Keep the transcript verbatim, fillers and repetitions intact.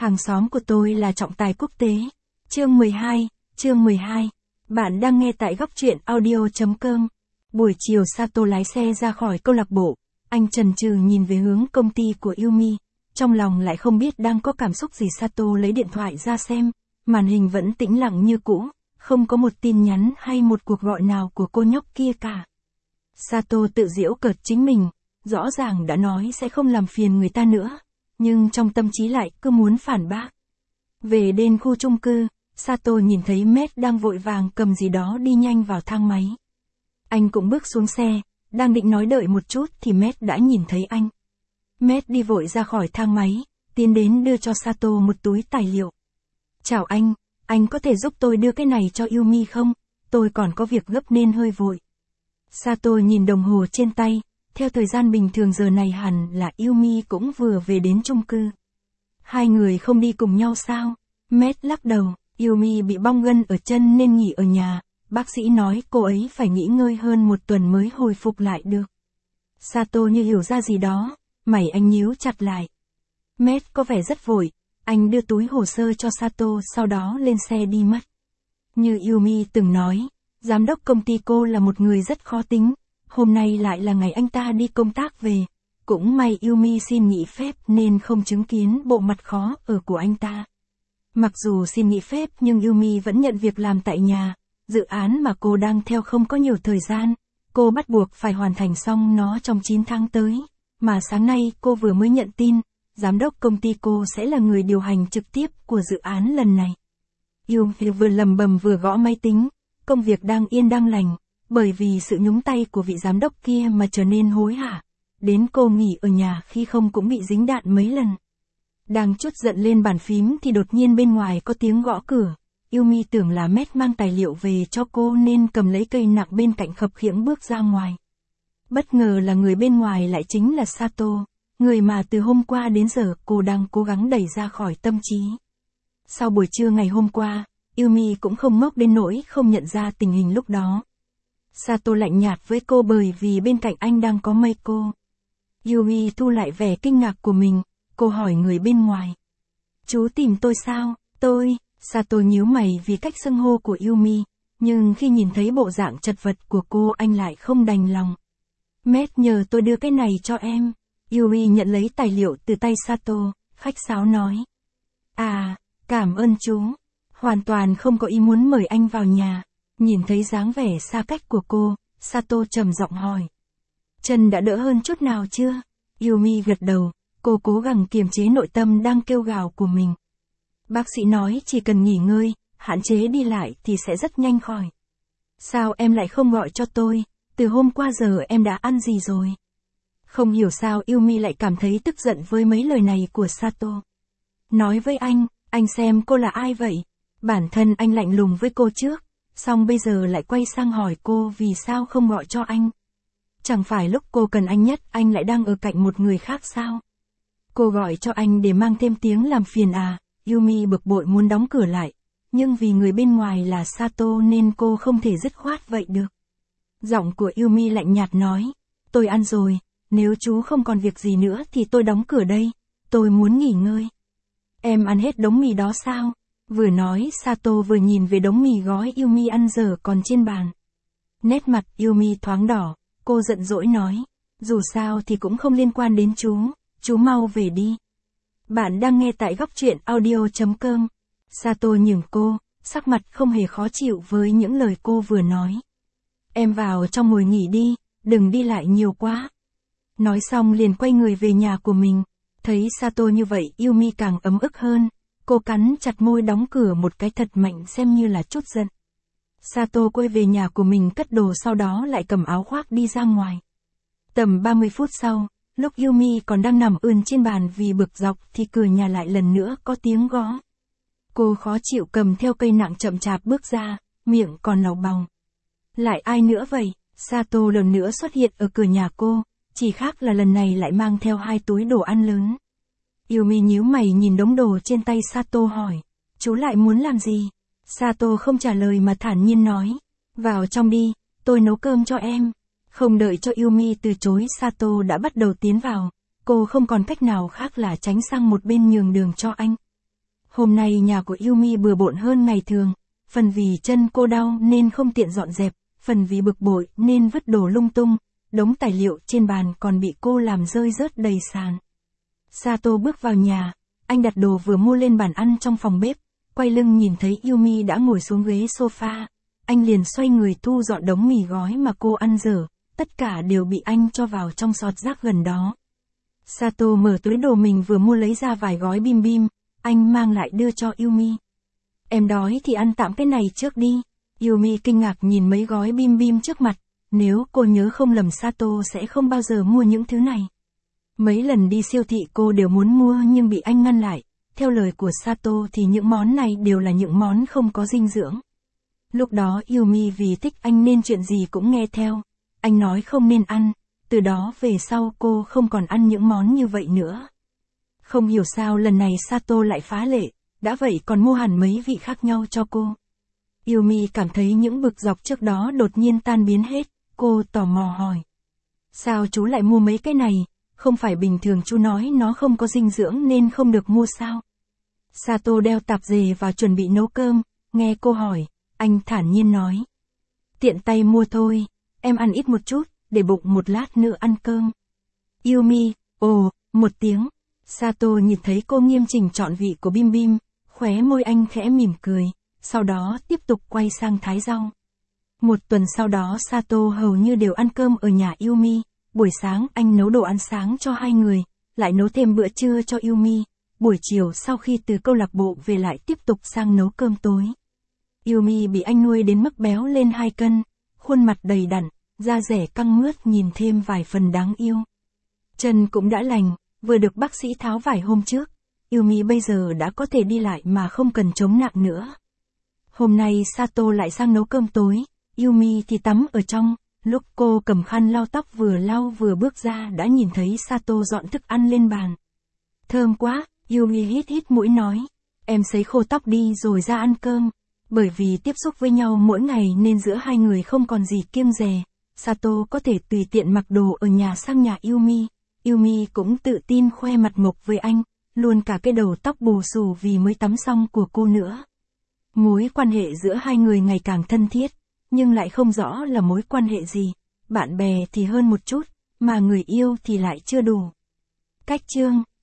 Hàng xóm của tôi là trọng tài quốc tế. Chương mười hai, chương mười hai. Bạn đang nghe tại góc truyện audio chấm com. Buổi chiều Sato lái xe ra khỏi câu lạc bộ. Anh chần chừ nhìn về hướng công ty của Yumi. Trong lòng lại không biết đang có cảm xúc gì. Sato lấy điện thoại ra xem. Màn hình vẫn tĩnh lặng như cũ. Không có một tin nhắn hay một cuộc gọi nào của cô nhóc kia cả. Sato tự giễu cợt chính mình. Rõ ràng đã nói sẽ không làm phiền người ta nữa. Nhưng trong tâm trí lại cứ muốn phản bác. Về đến khu chung cư, Sato nhìn thấy Matt đang vội vàng cầm gì đó đi nhanh vào thang máy. Anh cũng bước xuống xe, đang định nói đợi một chút thì Matt đã nhìn thấy anh. Matt đi vội ra khỏi thang máy, tiến đến đưa cho Sato một túi tài liệu. Chào anh, anh có thể giúp tôi đưa cái này cho Yumi không? Tôi còn có việc gấp nên hơi vội. Sato nhìn đồng hồ trên tay. Theo thời gian bình thường giờ này hẳn là Yumi cũng vừa về đến chung cư. Hai người không đi cùng nhau sao? Matt lắc đầu, Yumi bị bong gân ở chân nên nghỉ ở nhà. Bác sĩ nói cô ấy phải nghỉ ngơi hơn một tuần mới hồi phục lại được. Sato như hiểu ra gì đó, mày anh nhíu chặt lại. Matt có vẻ rất vội, anh đưa túi hồ sơ cho Sato sau đó lên xe đi mất. Như Yumi từng nói, giám đốc công ty cô là một người rất khó tính. Hôm nay lại là ngày anh ta đi công tác về. Cũng may Yumi xin nghỉ phép nên không chứng kiến bộ mặt khó ở của anh ta. Mặc dù xin nghỉ phép nhưng Yumi vẫn nhận việc làm tại nhà. Dự án mà cô đang theo không có nhiều thời gian. Cô bắt buộc phải hoàn thành xong nó trong chín tháng tới. Mà sáng nay cô vừa mới nhận tin, giám đốc công ty cô sẽ là người điều hành trực tiếp của dự án lần này. Yumi vừa lầm bầm vừa gõ máy tính. Công việc đang yên đang lành. Bởi vì sự nhúng tay của vị giám đốc kia mà trở nên hối hả. Đến cô nghỉ ở nhà khi không cũng bị dính đạn mấy lần. Đang trút giận lên bàn phím thì đột nhiên bên ngoài có tiếng gõ cửa. Yumi tưởng là Matt mang tài liệu về cho cô nên cầm lấy cây nặng bên cạnh khập khiễng bước ra ngoài. Bất ngờ là người bên ngoài lại chính là Sato, người mà từ hôm qua đến giờ cô đang cố gắng đẩy ra khỏi tâm trí. Sau buổi trưa ngày hôm qua, Yumi cũng không ngốc đến nỗi không nhận ra tình hình lúc đó. Sato lạnh nhạt với cô bởi vì bên cạnh anh đang có Meiko. Yumi thu lại vẻ kinh ngạc của mình, cô hỏi người bên ngoài. Chú tìm tôi sao? Tôi, Sato nhíu mày vì cách xưng hô của Yumi, nhưng khi nhìn thấy bộ dạng chật vật của cô anh lại không đành lòng. Matt nhờ tôi đưa cái này cho em. Yumi nhận lấy tài liệu từ tay Sato, khách sáo nói. À, cảm ơn chú. Hoàn toàn không có ý muốn mời anh vào nhà. Nhìn thấy dáng vẻ xa cách của cô, Sato trầm giọng hỏi. Chân đã đỡ hơn chút nào chưa? Yumi gật đầu, cô cố gắng kiềm chế nội tâm đang kêu gào của mình. Bác sĩ nói chỉ cần nghỉ ngơi, hạn chế đi lại thì sẽ rất nhanh khỏi. Sao em lại không gọi cho tôi? Từ hôm qua giờ em đã ăn gì rồi? Không hiểu sao Yumi lại cảm thấy tức giận với mấy lời này của Sato. Nói với anh, anh xem cô là ai vậy? Bản thân anh lạnh lùng với cô trước. Xong bây giờ lại quay sang hỏi cô vì sao không gọi cho anh. Chẳng phải lúc cô cần anh nhất anh lại đang ở cạnh một người khác sao? Cô gọi cho anh để mang thêm tiếng làm phiền à? Yumi bực bội muốn đóng cửa lại. Nhưng vì người bên ngoài là Sato nên cô không thể dứt khoát vậy được. Giọng của Yumi lạnh nhạt nói. Tôi ăn rồi, nếu chú không còn việc gì nữa thì tôi đóng cửa đây. Tôi muốn nghỉ ngơi. Em ăn hết đống mì đó sao? Vừa nói Sato vừa nhìn về đống mì gói Yumi ăn dở còn trên bàn. Nét mặt Yumi thoáng đỏ, cô giận dỗi nói. Dù sao thì cũng không liên quan đến chú, chú mau về đi. Bạn đang nghe tại góc truyện audio chấm com. Sato nhường cô, sắc mặt không hề khó chịu với những lời cô vừa nói. Em vào trong ngồi nghỉ đi, đừng đi lại nhiều quá. Nói xong liền quay người về nhà của mình. Thấy Sato như vậy Yumi càng ấm ức hơn. Cô cắn chặt môi đóng cửa một cái thật mạnh xem như là chút giận. Sato quay về nhà của mình cất đồ sau đó lại cầm áo khoác đi ra ngoài. Tầm ba mươi phút sau, lúc Yumi còn đang nằm ườn trên bàn vì bực dọc thì cửa nhà lại lần nữa có tiếng gõ. Cô khó chịu cầm theo cây nặng chậm chạp bước ra, miệng còn lầu bầu. Lại ai nữa vậy? Sato lần nữa xuất hiện ở cửa nhà cô, chỉ khác là lần này lại mang theo hai túi đồ ăn lớn. Yumi nhíu mày nhìn đống đồ trên tay Sato hỏi. Chú lại muốn làm gì? Sato không trả lời mà thản nhiên nói. Vào trong đi, tôi nấu cơm cho em. Không đợi cho Yumi từ chối Sato đã bắt đầu tiến vào. Cô không còn cách nào khác là tránh sang một bên nhường đường cho anh. Hôm nay nhà của Yumi bừa bộn hơn ngày thường, phần vì chân cô đau nên không tiện dọn dẹp, phần vì bực bội nên vứt đồ lung tung, đống tài liệu trên bàn còn bị cô làm rơi rớt đầy sàn. Sato bước vào nhà, anh đặt đồ vừa mua lên bàn ăn trong phòng bếp, quay lưng nhìn thấy Yumi đã ngồi xuống ghế sofa, anh liền xoay người thu dọn đống mì gói mà cô ăn dở, tất cả đều bị anh cho vào trong sọt rác gần đó. Sato mở túi đồ mình vừa mua lấy ra vài gói bim bim, anh mang lại đưa cho Yumi. Em đói thì ăn tạm cái này trước đi. Yumi kinh ngạc nhìn mấy gói bim bim trước mặt, nếu cô nhớ không lầm Sato sẽ không bao giờ mua những thứ này. Mấy lần đi siêu thị cô đều muốn mua nhưng bị anh ngăn lại, theo lời của Sato thì những món này đều là những món không có dinh dưỡng. Lúc đó Yumi vì thích anh nên chuyện gì cũng nghe theo, anh nói không nên ăn, từ đó về sau cô không còn ăn những món như vậy nữa. Không hiểu sao lần này Sato lại phá lệ, đã vậy còn mua hẳn mấy vị khác nhau cho cô. Yumi cảm thấy những bực dọc trước đó đột nhiên tan biến hết, cô tò mò hỏi. Sao chú lại mua mấy cái này, không phải bình thường chú nói nó không có dinh dưỡng nên không được mua sao? Sato đeo tạp dề vào chuẩn bị nấu cơm, nghe cô hỏi, anh thản nhiên nói. Tiện tay mua thôi, em ăn ít một chút, để bụng một lát nữa ăn cơm. Yumi, ồ, một tiếng. Sato nhìn thấy cô nghiêm chỉnh chọn vị của bim bim, khóe môi anh khẽ mỉm cười, sau đó tiếp tục quay sang thái rau. Một tuần sau đó Sato hầu như đều ăn cơm ở nhà Yumi, buổi sáng anh nấu đồ ăn sáng cho hai người, lại nấu thêm bữa trưa cho Yumi, buổi chiều sau khi từ câu lạc bộ về lại tiếp tục sang nấu cơm tối. Yumi bị anh nuôi đến mức béo lên hai cân, khuôn mặt đầy đặn, da rẻ căng mướt nhìn thêm vài phần đáng yêu. Chân cũng đã lành, vừa được bác sĩ tháo vải hôm trước, Yumi bây giờ đã có thể đi lại mà không cần chống nặng nữa. Hôm nay Sato lại sang nấu cơm tối, Yumi thì tắm ở trong, lúc cô cầm khăn lau tóc vừa lau vừa bước ra đã nhìn thấy Sato dọn thức ăn lên bàn. Thơm quá, Yumi hít hít mũi nói, em sấy khô tóc đi rồi ra ăn cơm. Bởi vì tiếp xúc với nhau mỗi ngày nên giữa hai người không còn gì kiêng dè, Sato có thể tùy tiện mặc đồ ở nhà sang nhà Yumi. Yumi cũng tự tin khoe mặt mộc với anh, luôn cả cái đầu tóc bù xù vì mới tắm xong của cô nữa. Mối quan hệ giữa hai người ngày càng thân thiết, nhưng lại không rõ là mối quan hệ gì, bạn bè thì hơn một chút, mà người yêu thì lại chưa đủ. Cách chương